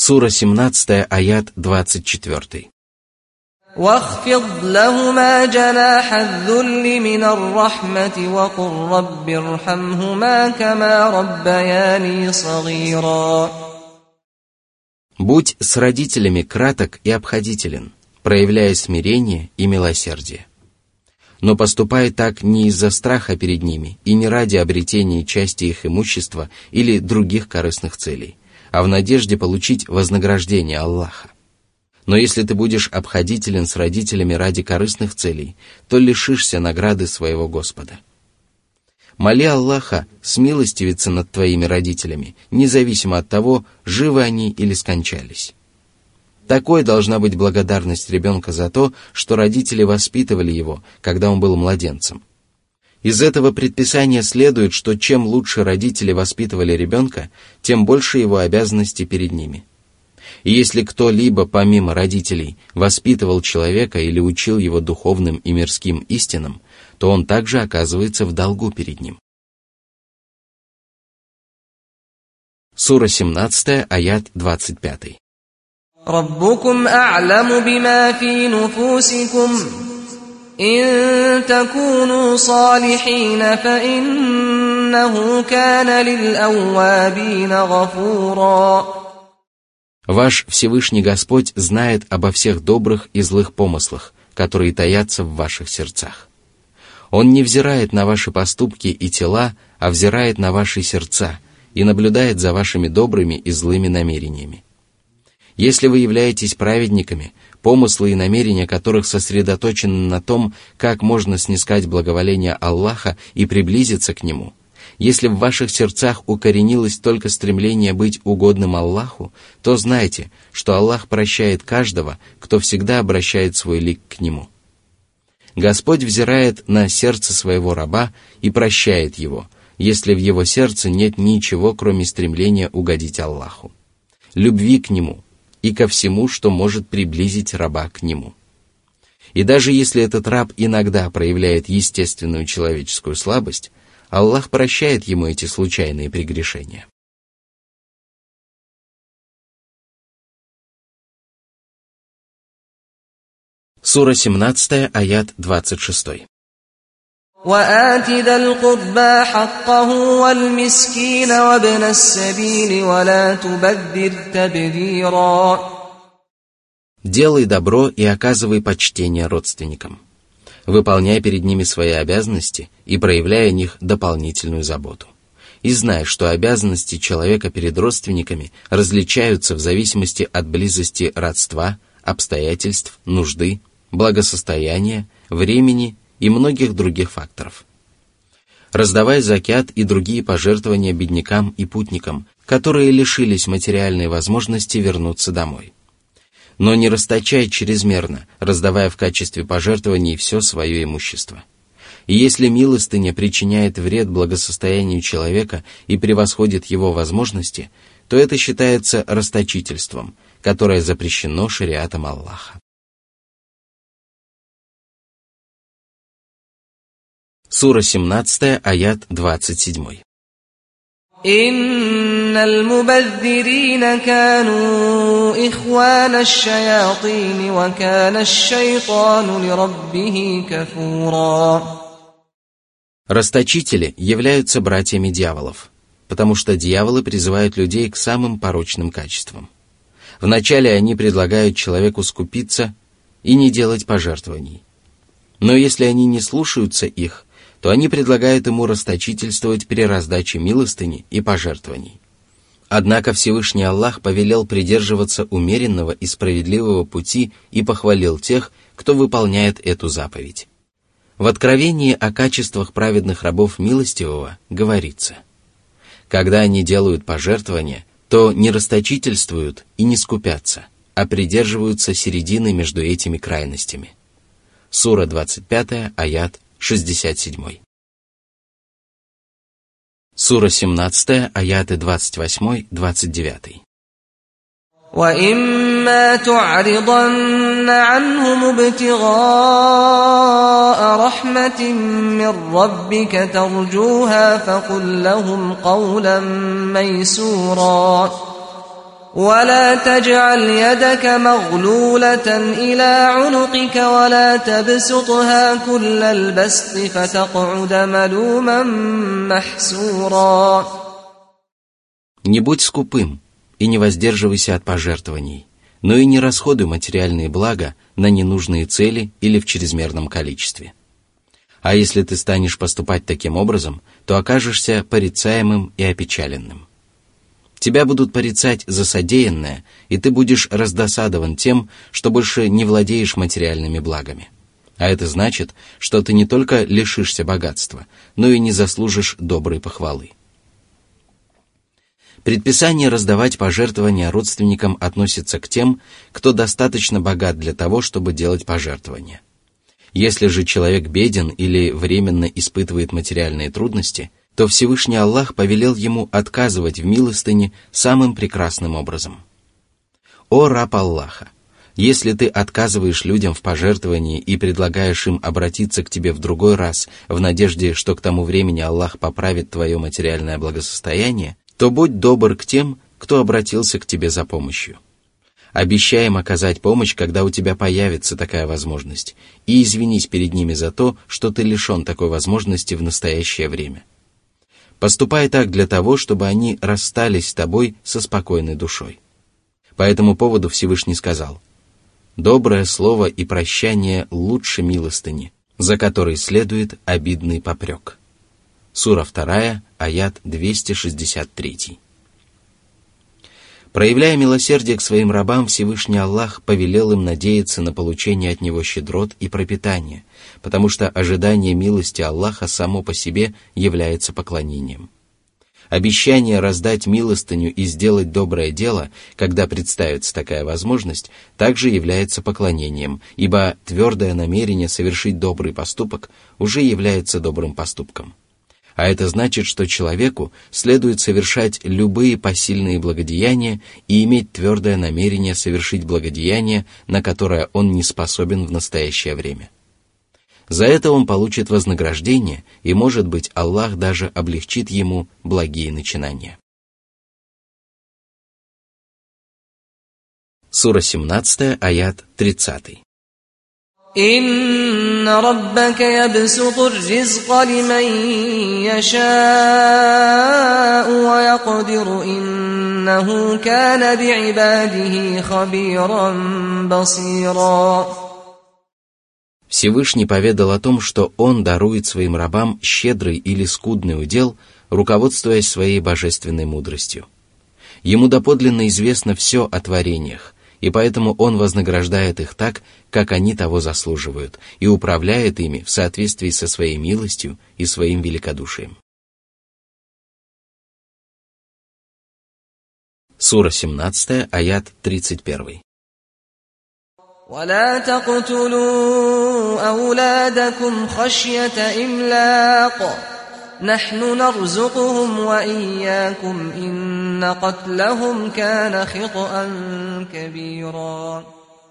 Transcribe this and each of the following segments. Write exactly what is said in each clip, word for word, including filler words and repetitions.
Сура семнадцатая, аят двадцать четыре. واخفض لهما جناح الذل من الرحمة وقل رب ارحمهما كما ربياني صغيرا. Будь с родителями краток и обходителен, проявляя смирение и милосердие. Но поступай так не из-за страха перед ними и не ради обретения части их имущества или других корыстных целей, а в надежде получить вознаграждение Аллаха. Но если ты будешь обходителен с родителями ради корыстных целей, то лишишься награды своего Господа. Моли Аллаха смилостивиться над твоими родителями, независимо от того, живы они или скончались. Такой должна быть благодарность ребенка за то, что родители воспитывали его, когда он был младенцем. Из этого предписания следует, что чем лучше родители воспитывали ребенка, тем больше его обязанностей перед ними. И если кто-либо, помимо родителей, воспитывал человека или учил его духовным и мирским истинам, то он также оказывается в долгу перед ним. Сура семнадцатая, аят двадцать пять. ربكم أعلم بما في نفوسكم إن تكونوا صالحين فإنه كان للأوابين غفورا. Ваш Всевышний Господь знает обо всех добрых и злых помыслах, которые таятся в ваших сердцах. Он не взирает на ваши поступки и тела, а взирает на ваши сердца и наблюдает за вашими добрыми и злыми намерениями. Если вы являетесь праведниками, помыслы и намерения которых сосредоточены на том, как можно снискать благоволение Аллаха и приблизиться к Нему, если в ваших сердцах укоренилось только стремление быть угодным Аллаху, то знайте, что Аллах прощает каждого, кто всегда обращает свой лик к Нему. Господь взирает на сердце своего раба и прощает его, если в его сердце нет ничего, кроме стремления угодить Аллаху, любви к Нему и ко всему, что может приблизить раба к Нему. И даже если этот раб иногда проявляет естественную человеческую слабость, Аллах прощает ему эти случайные прегрешения. Сура семнадцатая, аят двадцать шесть. وآت ذا القربى حقه والمسكين وابن السبيل ولا تبذر تبذيرا. Делай добро и оказывай почтение родственникам. Выполняй перед ними свои обязанности и проявляй о них дополнительную заботу. И знай, что обязанности человека перед родственниками различаются в зависимости от близости родства, обстоятельств, нужды, благосостояния, времени и многих других факторов. Раздавай закят и другие пожертвования беднякам и путникам, которые лишились материальной возможности вернуться домой. Но не расточай чрезмерно, раздавая в качестве пожертвований все свое имущество. И если милостыня причиняет вред благосостоянию человека и превосходит его возможности, то это считается расточительством, которое запрещено шариатом Аллаха. Сура семнадцатая, аят двадцать семь. إن المبذرين كانوا إخوان الشياطين وكان الشيطان لربه كفورا. Расточители являются братьями дьяволов, потому что дьяволы призывают людей к самым порочным качествам. Вначале они предлагают человеку скупиться и не делать пожертвований. Но если они не слушаются их, то они предлагают ему расточительствовать при раздаче милостыни и пожертвований. Однако Всевышний Аллах повелел придерживаться умеренного и справедливого пути и похвалил тех, кто выполняет эту заповедь. В Откровении о качествах праведных рабов милостивого говорится: когда они делают пожертвования, то не расточительствуют и не скупятся, а придерживаются середины между этими крайностями. Сура двадцать пятая, аят шестьдесят семь. Сура семнадцатая, аяты двадцать восемь двадцать девять. وَإِمَّا تُعْرِضَنَّ عَنْهُمُ ابْتِغَاءَ رَحْمَةٍ مِّن رَّبِّكَ تَرْجُوهَا فَقُل لَّهُمْ قَوْلًا مَّيْسُورًا. ولا تجعل يدك مغلولة إلى عنقك ولا تبسطها كل البسط فتقعد ملوما محسورا. Не будь скупым и не воздерживайся от пожертвований, но и не расходуй материальные блага на ненужные цели или в чрезмерном количестве. А если ты станешь поступать таким образом, то окажешься порицаемым и опечаленным. Тебя будут порицать за содеянное, и ты будешь раздосадован тем, что больше не владеешь материальными благами. А это значит, что ты не только лишишься богатства, но и не заслужишь доброй похвалы. Предписание раздавать пожертвования родственникам относится к тем, кто достаточно богат для того, чтобы делать пожертвования. Если же человек беден или временно испытывает материальные трудности, то Всевышний Аллах повелел ему отказывать в милостыне самым прекрасным образом. О раб Аллаха! Если ты отказываешь людям в пожертвовании и предлагаешь им обратиться к тебе в другой раз в надежде, что к тому времени Аллах поправит твое материальное благосостояние, то будь добр к тем, кто обратился к тебе за помощью. Обещай им оказать помощь, когда у тебя появится такая возможность, и извинись перед ними за то, что ты лишен такой возможности в настоящее время. Поступай так для того, чтобы они расстались с тобой со спокойной душой. По этому поводу Всевышний сказал: «Доброе слово и прощание лучше милостыни, за которой следует обидный попрек». Сура вторая, аят двести шестьдесят три. Проявляя милосердие к своим рабам, Всевышний Аллах повелел им надеяться на получение от Него щедрот и пропитания, потому что ожидание милости Аллаха само по себе является поклонением. Обещание раздать милостыню и сделать доброе дело, когда представится такая возможность, также является поклонением, ибо твердое намерение совершить добрый поступок уже является добрым поступком. А это значит, что человеку следует совершать любые посильные благодеяния и иметь твердое намерение совершить благодеяние, на которое он не способен в настоящее время. За это он получит вознаграждение, и, может быть, Аллах даже облегчит ему благие начинания. Сура семнадцатая, аят тридцатый. إن ربك يبسط الرزق لمن يشاء ويقدر إنه كان بعباده خبيرا بصيرا. Всевышний поведал о том, что Он дарует своим рабам щедрый или скудный удел, руководствуясь своей божественной мудростью. Ему доподлинно известно все о творениях, и поэтому Он вознаграждает их так, как они того заслуживают, и управляет ими в соответствии со своей милостью и своим великодушием. Сура семнадцатая, аят тридцать один. ولا تقتلوا أولادكم خشية إملاق نحن نرزقهم وإياكم إن قتلهم كان خطأ كبيرا.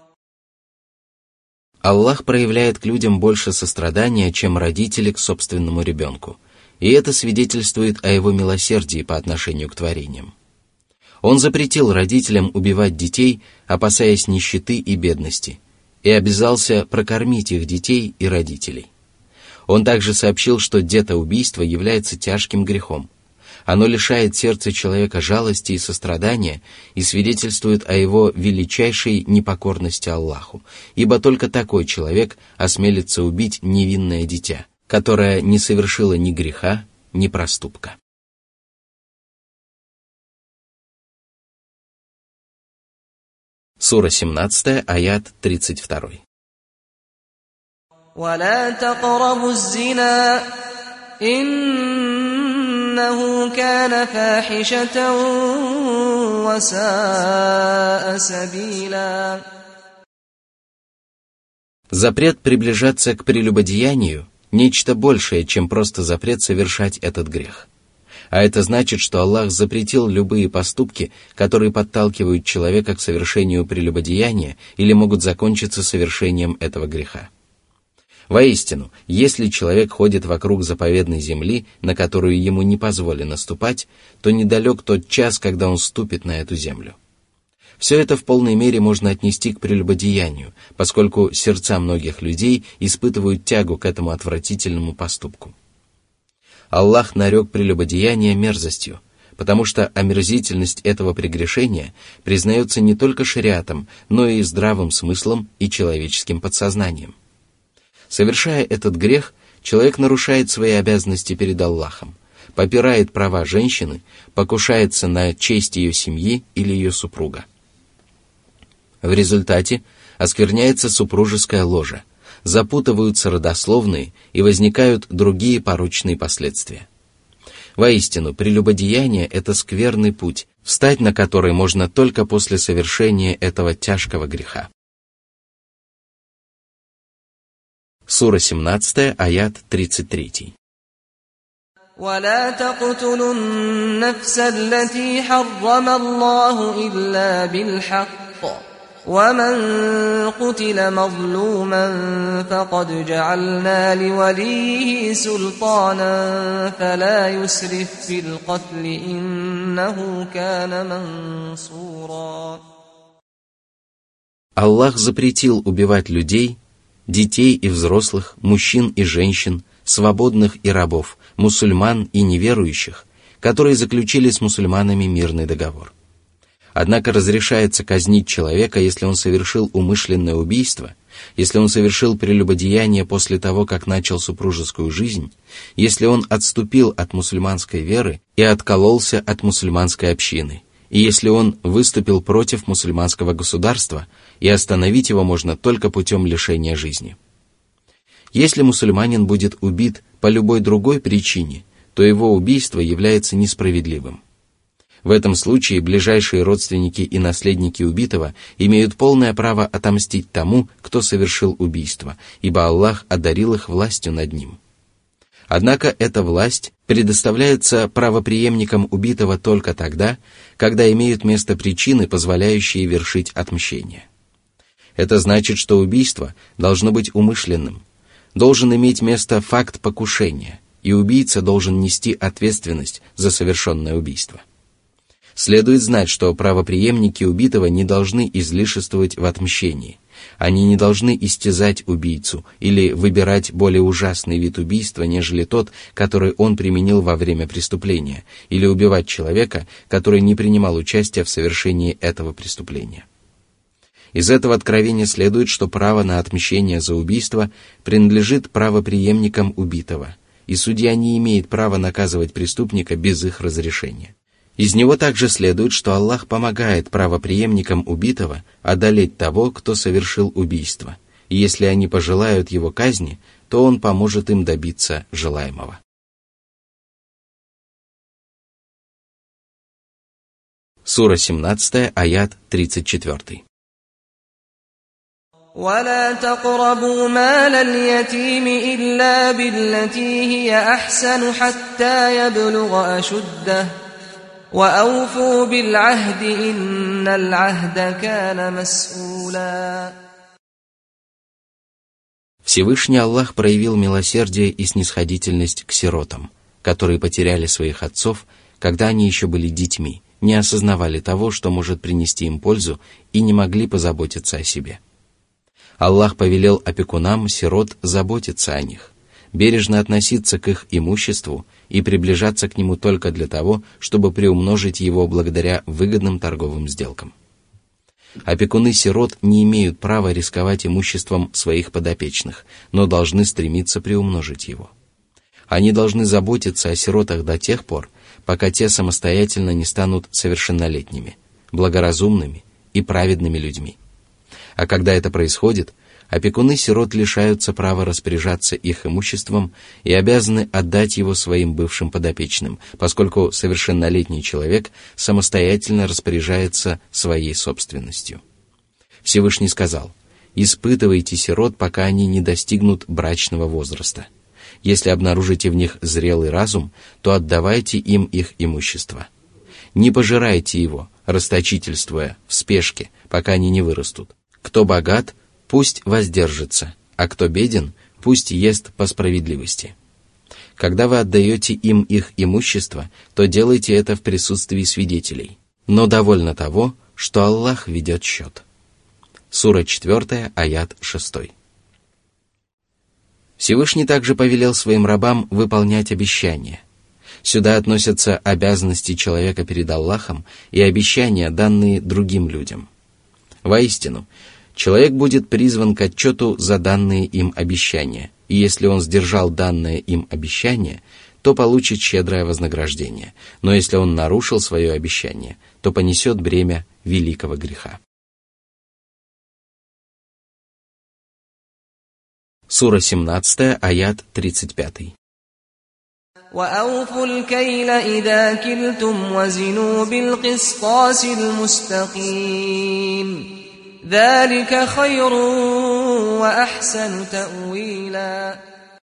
Аллах проявляет к людям больше сострадания, чем родители к собственному ребенку, и это свидетельствует о Его милосердии по отношению к творениям. Он запретил родителям убивать детей, опасаясь нищеты и бедности, и обязался прокормить их детей и родителей. Он также сообщил, что детоубийство является тяжким грехом. Оно лишает сердца человека жалости и сострадания и свидетельствует о его величайшей непокорности Аллаху, ибо только такой человек осмелится убить невинное дитя, которое не совершило ни греха, ни проступка. Сура семнадцатая, аят тридцать два. ولا تقربوا الزنا إنه كان فاحشة وساء سبيلا. Запрет приближаться к прелюбодеянию – нечто большее, чем просто запрет совершать этот грех. А это значит, что Аллах запретил любые поступки, которые подталкивают человека к совершению прелюбодеяния или могут закончиться совершением этого греха. Воистину, если человек ходит вокруг заповедной земли, на которую ему не позволено ступать, то недалек тот час, когда он ступит на эту землю. Все это в полной мере можно отнести к прелюбодеянию, поскольку сердца многих людей испытывают тягу к этому отвратительному поступку. Аллах нарек прелюбодеяние мерзостью, потому что омерзительность этого прегрешения признается не только шариатом, но и здравым смыслом и человеческим подсознанием. Совершая этот грех, человек нарушает свои обязанности перед Аллахом, попирает права женщины, покушается на честь ее семьи или ее супруга. В результате оскверняется супружеская ложа, запутываются родословные и возникают другие порочные последствия. Воистину, прелюбодеяние – это скверный путь, встать на который можно только после совершения этого тяжкого греха. Сура семнадцатая, аят тридцать три. ولا تقتلوا النفس التي حرم الله إلا بالحق ومن قتل مظلوما فقد جعلنا لوليه سلطانا فلا يسرف في القتل إنه كان منصورا. Аллах запретил убивать людей, детей и взрослых, мужчин и женщин, свободных и рабов, мусульман и неверующих, которые заключили с мусульманами мирный договор. Однако разрешается казнить человека, если он совершил умышленное убийство, если он совершил прелюбодеяние после того, как начал супружескую жизнь, если он отступил от мусульманской веры и откололся от мусульманской общины, и если он выступил против мусульманского государства, и остановить его можно только путем лишения жизни. Если мусульманин будет убит по любой другой причине, то его убийство является несправедливым. В этом случае ближайшие родственники и наследники убитого имеют полное право отомстить тому, кто совершил убийство, ибо Аллах одарил их властью над ним. Однако эта власть предоставляется правопреемникам убитого только тогда, когда имеют место причины, позволяющие вершить отмщение. Это значит, что убийство должно быть умышленным, должен иметь место факт покушения, и убийца должен нести ответственность за совершенное убийство. Следует знать, что правопреемники убитого не должны излишествовать в отмщении. Они не должны истязать убийцу или выбирать более ужасный вид убийства, нежели тот, который он применил во время преступления, или убивать человека, который не принимал участия в совершении этого преступления. Из этого откровения следует, что право на отмщение за убийство принадлежит правопреемникам убитого, и судья не имеет права наказывать преступника без их разрешения. Из него также следует, что Аллах помогает правопреемникам убитого одолеть того, кто совершил убийство, и если они пожелают его казни, то он поможет им добиться желаемого. Сура семнадцатая, аят тридцать четыре. ولا تقربوا مال اليتيم إلا بالتي هي أحسن حتى يبلغ أشده وأوفوا بالعهد إن العهد كان مسؤولا. Всевышний Аллах проявил милосердие и снисходительность к сиротам, которые потеряли своих отцов, когда они еще были детьми, не осознавали того, что может принести им пользу, и не могли позаботиться о себе. Аллах повелел опекунам сирот заботиться о них, бережно относиться к их имуществу и приближаться к нему только для того, чтобы приумножить его благодаря выгодным торговым сделкам. Опекуны сирот не имеют права рисковать имуществом своих подопечных, но должны стремиться приумножить его. Они должны заботиться о сиротах до тех пор, пока те самостоятельно не станут совершеннолетними, благоразумными и праведными людьми. А когда это происходит, опекуны сирот лишаются права распоряжаться их имуществом и обязаны отдать его своим бывшим подопечным, поскольку совершеннолетний человек самостоятельно распоряжается своей собственностью. Всевышний сказал: «Испытывайте сирот, пока они не достигнут брачного возраста. Если обнаружите в них зрелый разум, то отдавайте им их имущество. Не пожирайте его, расточительствуя, в спешке, пока они не вырастут. Кто богат, пусть воздержится, а кто беден, пусть ест по справедливости. Когда вы отдаете им их имущество, то делайте это в присутствии свидетелей, но довольно того, что Аллах ведет счет. Сура четвёртая, аят шестой. Всевышний также повелел своим рабам выполнять обещания. Сюда относятся обязанности человека перед Аллахом и обещания, данные другим людям. Воистину, человек будет призван к отчету за данные им обещания, и если он сдержал данное им обещание, то получит щедрое вознаграждение, но если он нарушил свое обещание, то понесет бремя великого греха. Сура семнадцатая, аят тридцать пятый. وَأَوْفُوا الْكَيْلَ إِذَا كِلْتُمْ وَزِنُوا بِالْقِسْطَاسِ الْمُسْتَقِيمِ ذَلِكَ خَيْرٌ وَأَحْسَنُ تَأْوِيلًا.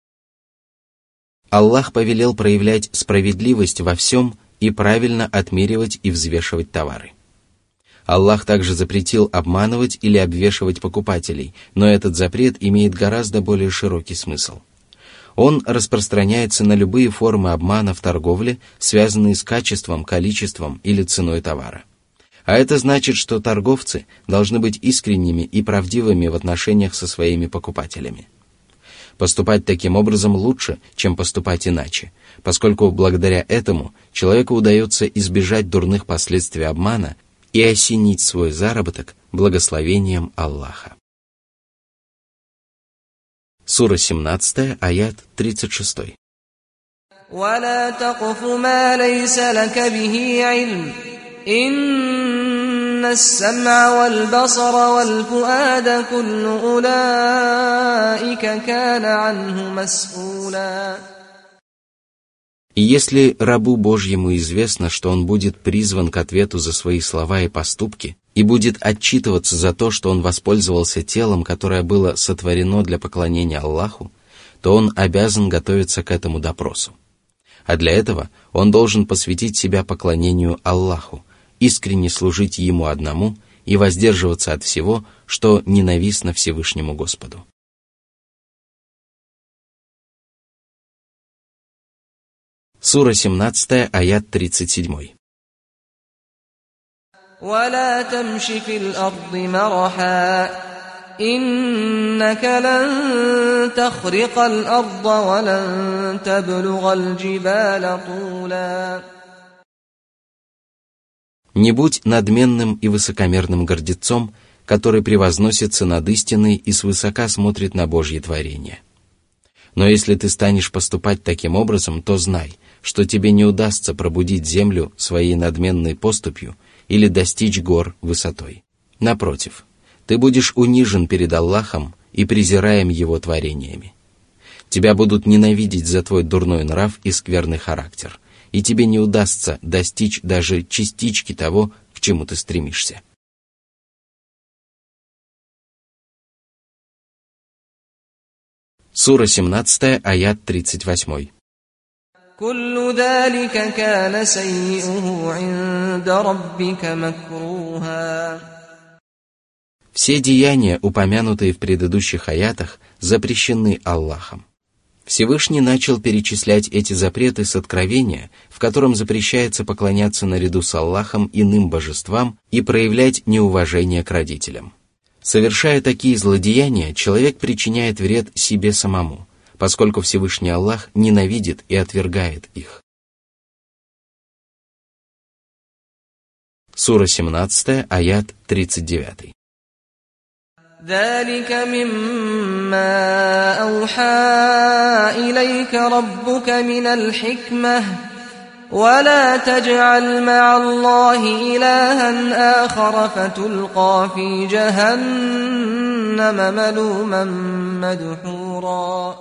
Аллах повелел проявлять справедливость во всем и правильно отмеривать и взвешивать товары. Аллах также запретил обманывать или обвешивать покупателей, но этот запрет имеет гораздо более широкий смысл. Он распространяется на любые формы обмана в торговле, связанные с качеством, количеством или ценой товара. А это значит, что торговцы должны быть искренними и правдивыми в отношениях со своими покупателями. Поступать таким образом лучше, чем поступать иначе, поскольку благодаря этому человеку удается избежать дурных последствий обмана и осенить свой заработок благословением Аллаха. Сура семнадцатая, аят тридцать шестой. وَلَا تَقْفُ مَا لَيْسَ لَكَ بِهِ عِلْمٌ إِنَّ السَّمْعَ وَالْبَصَرَ وَالْفُؤَادَ كُلُّ أُولَئِكَ كَانَ عَنْهُ مَسْئُولًا. И если рабу Божьему известно, что он будет призван к ответу за свои слова и поступки, и будет отчитываться за то, что он воспользовался телом, которое было сотворено для поклонения Аллаху, то он обязан готовиться к этому допросу. А для этого он должен посвятить себя поклонению Аллаху, искренне служить Ему одному и воздерживаться от всего, что ненавистно Всевышнему Господу. Сура семнадцатая, аят тридцать седьмой. وَلَا تَمْشِ فِي الْأَرْضِ مَرَحًا إِنَّكَ لَن تَخْرِقَ الْأَرْضَ وَلَن تَبْلُغَ الْجِبَالَ طُولًا. Не будь надменным и высокомерным гордецом, который превозносится над истиной и свысока смотрит на Божье творение. Но если ты станешь поступать таким образом, то знай, что тебе не удастся пробудить землю своей надменной поступью или достичь гор высотой. Напротив, ты будешь унижен перед Аллахом и презираем Его творениями. Тебя будут ненавидеть за твой дурной нрав и скверный характер, и тебе не удастся достичь даже частички того, к чему ты стремишься. Сура семнадцатая, аят тридцать восьмой. كُلُّ ذَلِكَ كَانَ سَيِّئُهُ عِندَ رَبِّكَ مَكْرُوهًا. Все деяния, упомянутые в предыдущих аятах, запрещены Аллахом. Всевышний начал перечислять эти запреты с откровения, в котором запрещается поклоняться наряду с Аллахом иным божествам и проявлять неуважение к родителям. Совершая такие злодеяния, человек причиняет вред себе самому, поскольку Всевышний Аллах ненавидит и отвергает их. Сура семнадцатая, аят тридцать девятый. ذَلِكَ مِمَّا أَوْحَى إِلَيْكَ رَبُّكَ مِنَ الْحِكْمَةِ وَلَا تَجْعَلْ مَعَ اللَّهِ إِلَٰهًا آخَرَ فَتُلْقَىٰ فِي جَهَنَّمَ مَلُومًا مَدْحُورًا.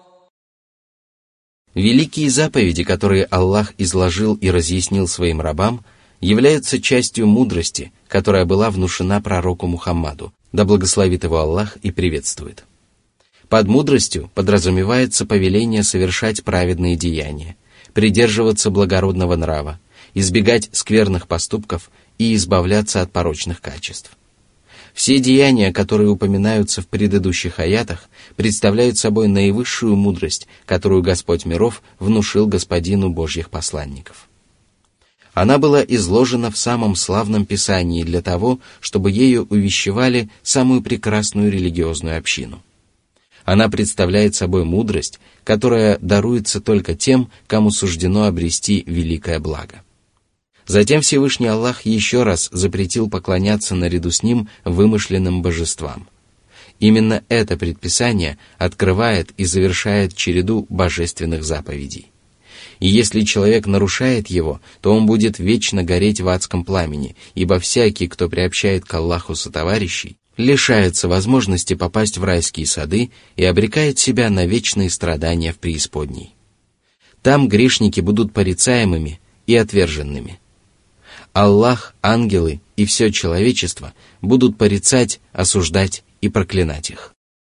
Великие заповеди, которые Аллах изложил и разъяснил своим рабам, являются частью мудрости, которая была внушена пророку Мухаммаду, да благословит его Аллах и приветствует. Под мудростью подразумевается повеление совершать праведные деяния, придерживаться благородного нрава, избегать скверных поступков и избавляться от порочных качеств. Все деяния, которые упоминаются в предыдущих аятах, представляют собой наивысшую мудрость, которую Господь миров внушил господину Божьих посланников. Она была изложена в самом славном Писании для того, чтобы ею увещевали самую прекрасную религиозную общину. Она представляет собой мудрость, которая даруется только тем, кому суждено обрести великое благо. Затем Всевышний Аллах еще раз запретил поклоняться наряду с Ним вымышленным божествам. Именно это предписание открывает и завершает череду божественных заповедей. И если человек нарушает его, то он будет вечно гореть в адском пламени, ибо всякий, кто приобщает к Аллаху сотоварищей, лишается возможности попасть в райские сады и обрекает себя на вечные страдания в преисподней. Там грешники будут порицаемыми и отверженными. Аллах, ангелы и все человечество будут порицать, осуждать и проклинать их.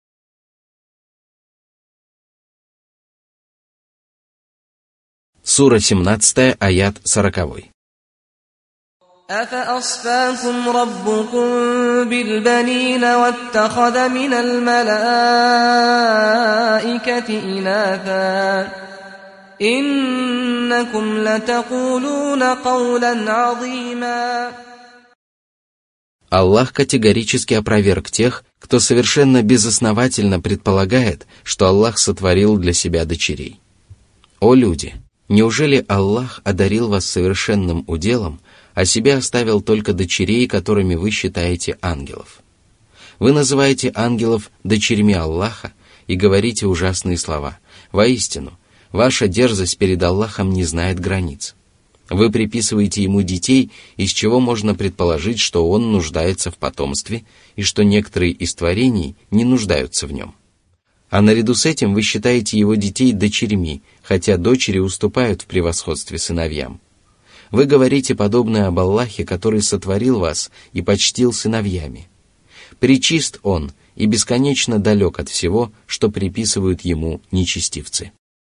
Сура семнадцатая, аят сороковой. أفأصفاكم ربكم بالبنين واتخذ من الملائكة إناثا إنكم لتقولون قولا عظيما. Аллах категорически опроверг тех, кто совершенно безосновательно предполагает, что Аллах сотворил для себя дочерей. О люди! Неужели Аллах одарил вас совершенным уделом, а себе оставил только дочерей, которыми вы считаете ангелов? Вы называете ангелов дочерьми Аллаха и говорите ужасные слова. Воистину, ваша дерзость перед Аллахом не знает границ. Вы приписываете ему детей, из чего можно предположить, что он нуждается в потомстве и что некоторые из творений не нуждаются в нем. А наряду с этим вы считаете его детей дочерьми, хотя дочери уступают в превосходстве сыновьям. Вы говорите подобное об Аллахе, который сотворил вас и почтил сыновьями. Пречист Он и бесконечно далек от всего, что приписывают Ему нечестивцы.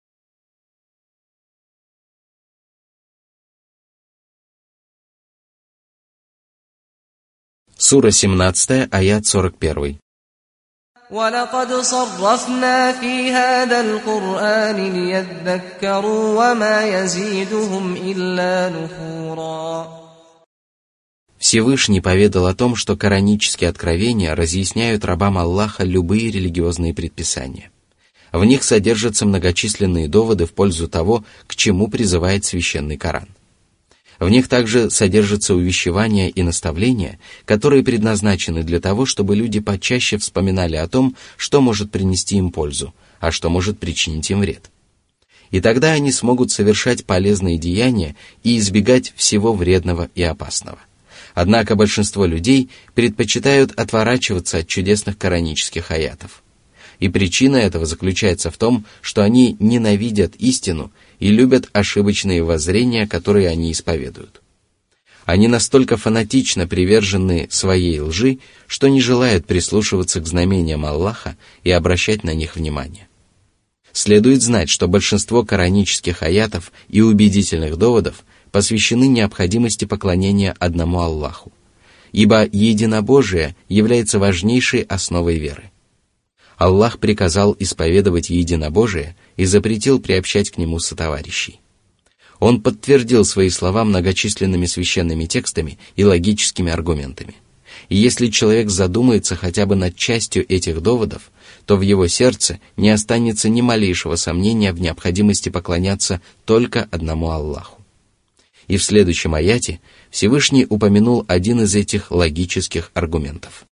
Сура семнадцатая, аят сорок один. وَلَقَدْ صَرَّفْنَا فِي هَذَا الْقُرْآنِ لِيَذَّكَّرُوا وَمَا يَزِيدُهُمْ إِلَّا نُفُورًا. Всевышний поведал о том, что коранические откровения разъясняют рабам Аллаха любые религиозные предписания. В них содержатся многочисленные доводы в пользу того, к чему призывает священный Коран. В них также содержатся увещевания и наставления, которые предназначены для того, чтобы люди почаще вспоминали о том, что может принести им пользу, а что может причинить им вред. И тогда они смогут совершать полезные деяния и избегать всего вредного и опасного. Однако большинство людей предпочитают отворачиваться от чудесных коранических аятов. И причина этого заключается в том, что они ненавидят истину и любят ошибочные воззрения, которые они исповедуют. Они настолько фанатично привержены своей лжи, что не желают прислушиваться к знамениям Аллаха и обращать на них внимание. Следует знать, что большинство коранических аятов и убедительных доводов посвящены необходимости поклонения одному Аллаху, ибо единобожие является важнейшей основой веры. Аллах приказал исповедовать единобожие и запретил приобщать к нему сотоварищей. Он подтвердил свои слова многочисленными священными текстами и логическими аргументами. И если человек задумается хотя бы над частью этих доводов, то в его сердце не останется ни малейшего сомнения в необходимости поклоняться только одному Аллаху. И в следующем аяте Всевышний упомянул один из этих логических аргументов.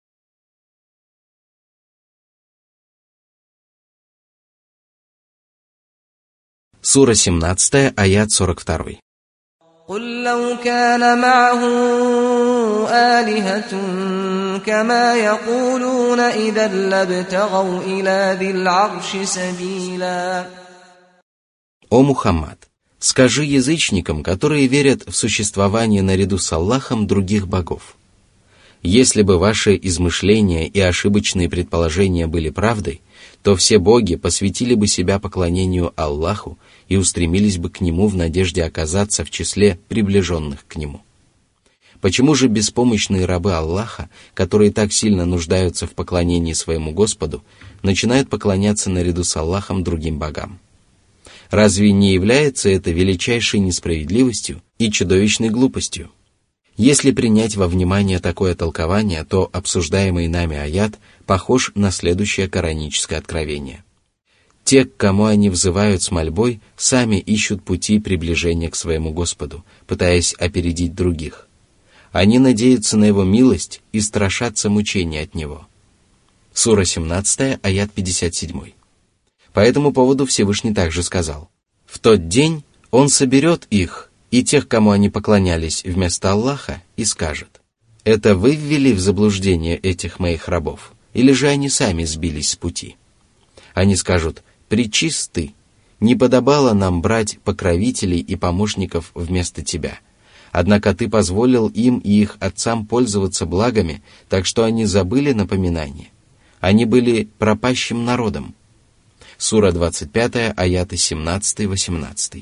Сура семнадцатая, аят сорок два. قُلْ لَوْ كَانَ مَعَهُ آلِهَةٌ كَمَا يَقُولُونَ إِذًا لَابْتَغَوْا إِلَى ذِي الْعَرْشِ سَبِيلًا. О Мухаммад, скажи язычникам, которые верят в существование наряду с Аллахом других богов: если бы ваши измышления и ошибочные предположения были правдой, то все боги посвятили бы себя поклонению Аллаху и устремились бы к Нему в надежде оказаться в числе приближенных к Нему. Почему же беспомощные рабы Аллаха, которые так сильно нуждаются в поклонении своему Господу, начинают поклоняться наряду с Аллахом другим богам? Разве не является это величайшей несправедливостью и чудовищной глупостью? Если принять во внимание такое толкование, то обсуждаемый нами аят похож на следующее кораническое откровение. Те, к кому они взывают с мольбой, сами ищут пути приближения к своему Господу, пытаясь опередить других. Они надеются на Его милость и страшатся мучения от Него. Сура семнадцатая, аят пятьдесят семь. По этому поводу Всевышний также сказал: «В тот день Он соберет их, и тех, кому они поклонялись вместо Аллаха, и скажет: это вы ввели в заблуждение этих моих рабов, или же они сами сбились с пути? Они скажут: пречист ты, не подобало нам брать покровителей и помощников вместо тебя. Однако ты позволил им и их отцам пользоваться благами, так что они забыли напоминание. Они были пропащим народом». Сура двадцать пятая, аяты семнадцатый-восемнадцатый.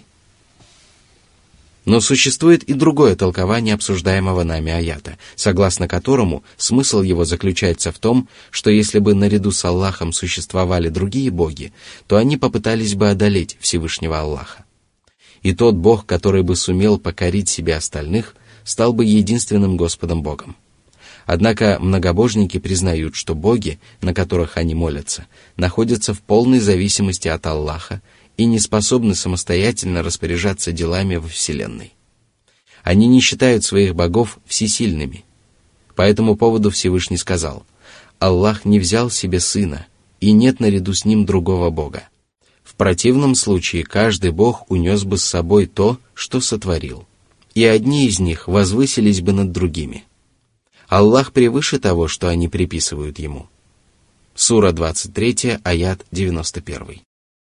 Но существует и другое толкование обсуждаемого нами аята, согласно которому смысл его заключается в том, что если бы наряду с Аллахом существовали другие боги, то они попытались бы одолеть Всевышнего Аллаха. И тот Бог, который бы сумел покорить себе остальных, стал бы единственным Господом Богом. Однако многобожники признают, что боги, на которых они молятся, находятся в полной зависимости от Аллаха и не способны самостоятельно распоряжаться делами во Вселенной. Они не считают своих богов всесильными. По этому поводу Всевышний сказал: «Аллах не взял себе сына, и нет наряду с ним другого бога. В противном случае каждый бог унес бы с собой то, что сотворил, и одни из них возвысились бы над другими. Аллах превыше того, что они приписывают ему». Сура двадцать третья, аят девяносто первый.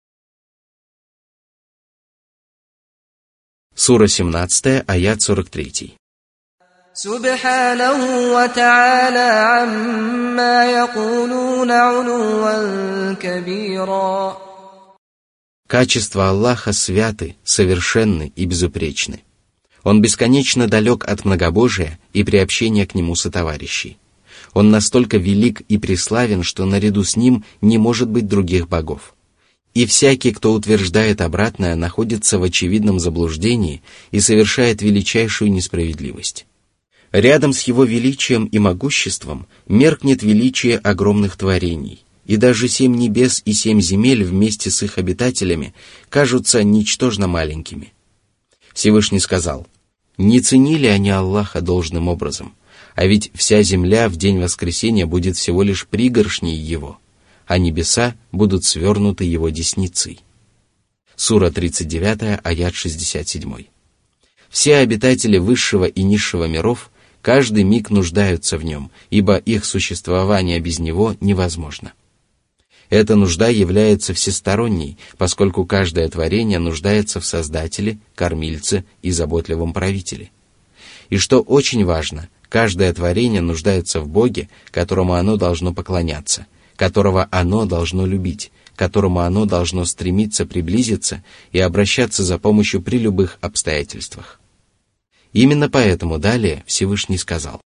Сура семнадцатая, аят сорок третий. Субханаху ва та'аля амма якулуна улуван кабира. Качества Аллаха святы, совершенны и безупречны. Он бесконечно далек от многобожия и приобщения к Нему сотоварищей. Он настолько велик и преславен, что наряду с Ним не может быть других богов. И всякий, кто утверждает обратное, находится в очевидном заблуждении и совершает величайшую несправедливость. Рядом с Его величием и могуществом меркнет величие огромных творений, и даже семь небес и семь земель вместе с их обитателями кажутся ничтожно маленькими. Всевышний сказал: «Не ценили они Аллаха должным образом, а ведь вся земля в день воскресения будет всего лишь пригоршней Его, а небеса будут свернуты Его десницей». Сура тридцать девятая, аят шестьдесят семь. Все обитатели высшего и низшего миров каждый миг нуждаются в нем, ибо их существование без него невозможно. Эта нужда является всесторонней, поскольку каждое творение нуждается в Создателе, Кормильце и заботливом правителе. И что очень важно, каждое творение нуждается в Боге, которому оно должно поклоняться, которого оно должно любить, к которому оно должно стремиться приблизиться и обращаться за помощью при любых обстоятельствах. Именно поэтому далее Всевышний сказал.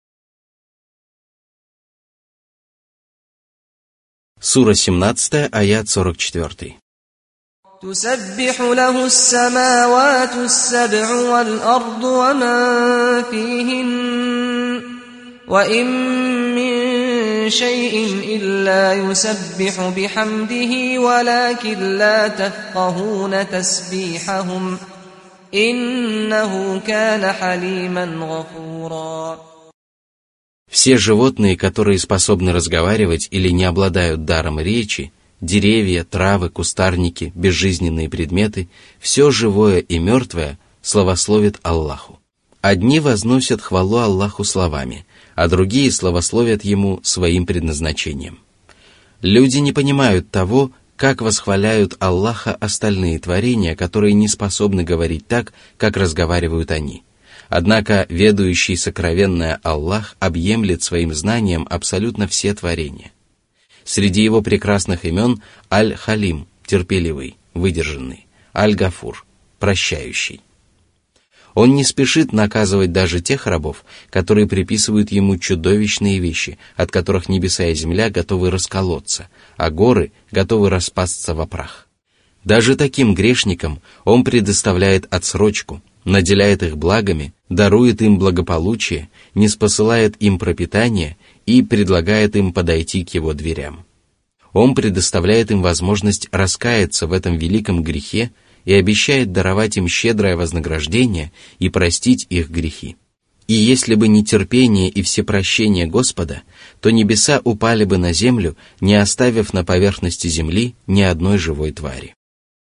Сура семнадцатая, аят сорок четыре. تسبح له السماوات السبع والأرض ومن فيهن وإن من شيء إلا يسبح بحمده ولكن لا تفقهون تسبيحهم إنه كان حليما غفورا. Все животные, которые способны разговаривать или не обладают даром речи, деревья, травы, кустарники, безжизненные предметы, все живое и мертвое славословит Аллаху. Одни возносят хвалу Аллаху словами, а другие славословят Ему своим предназначением. Люди не понимают того, как восхваляют Аллаха остальные творения, которые не способны говорить так, как разговаривают они. Однако ведающий сокровенное Аллах объемлет своим знанием абсолютно все творения. Среди его прекрасных имен Аль-Халим – терпеливый, выдержанный, Аль-Гафур – прощающий. Он не спешит наказывать даже тех рабов, которые приписывают ему чудовищные вещи, от которых небеса и земля готовы расколоться, а горы готовы распасться во прах. Даже таким грешникам Он предоставляет отсрочку, наделяет их благами, дарует им благополучие, ниспосылает им пропитание и предлагает им подойти к Его дверям. Он предоставляет им возможность раскаяться в этом великом грехе и обещает даровать им щедрое вознаграждение и простить их грехи. И если бы не терпение и всепрощение Господа, то небеса упали бы на землю, не оставив на поверхности земли ни одной живой твари.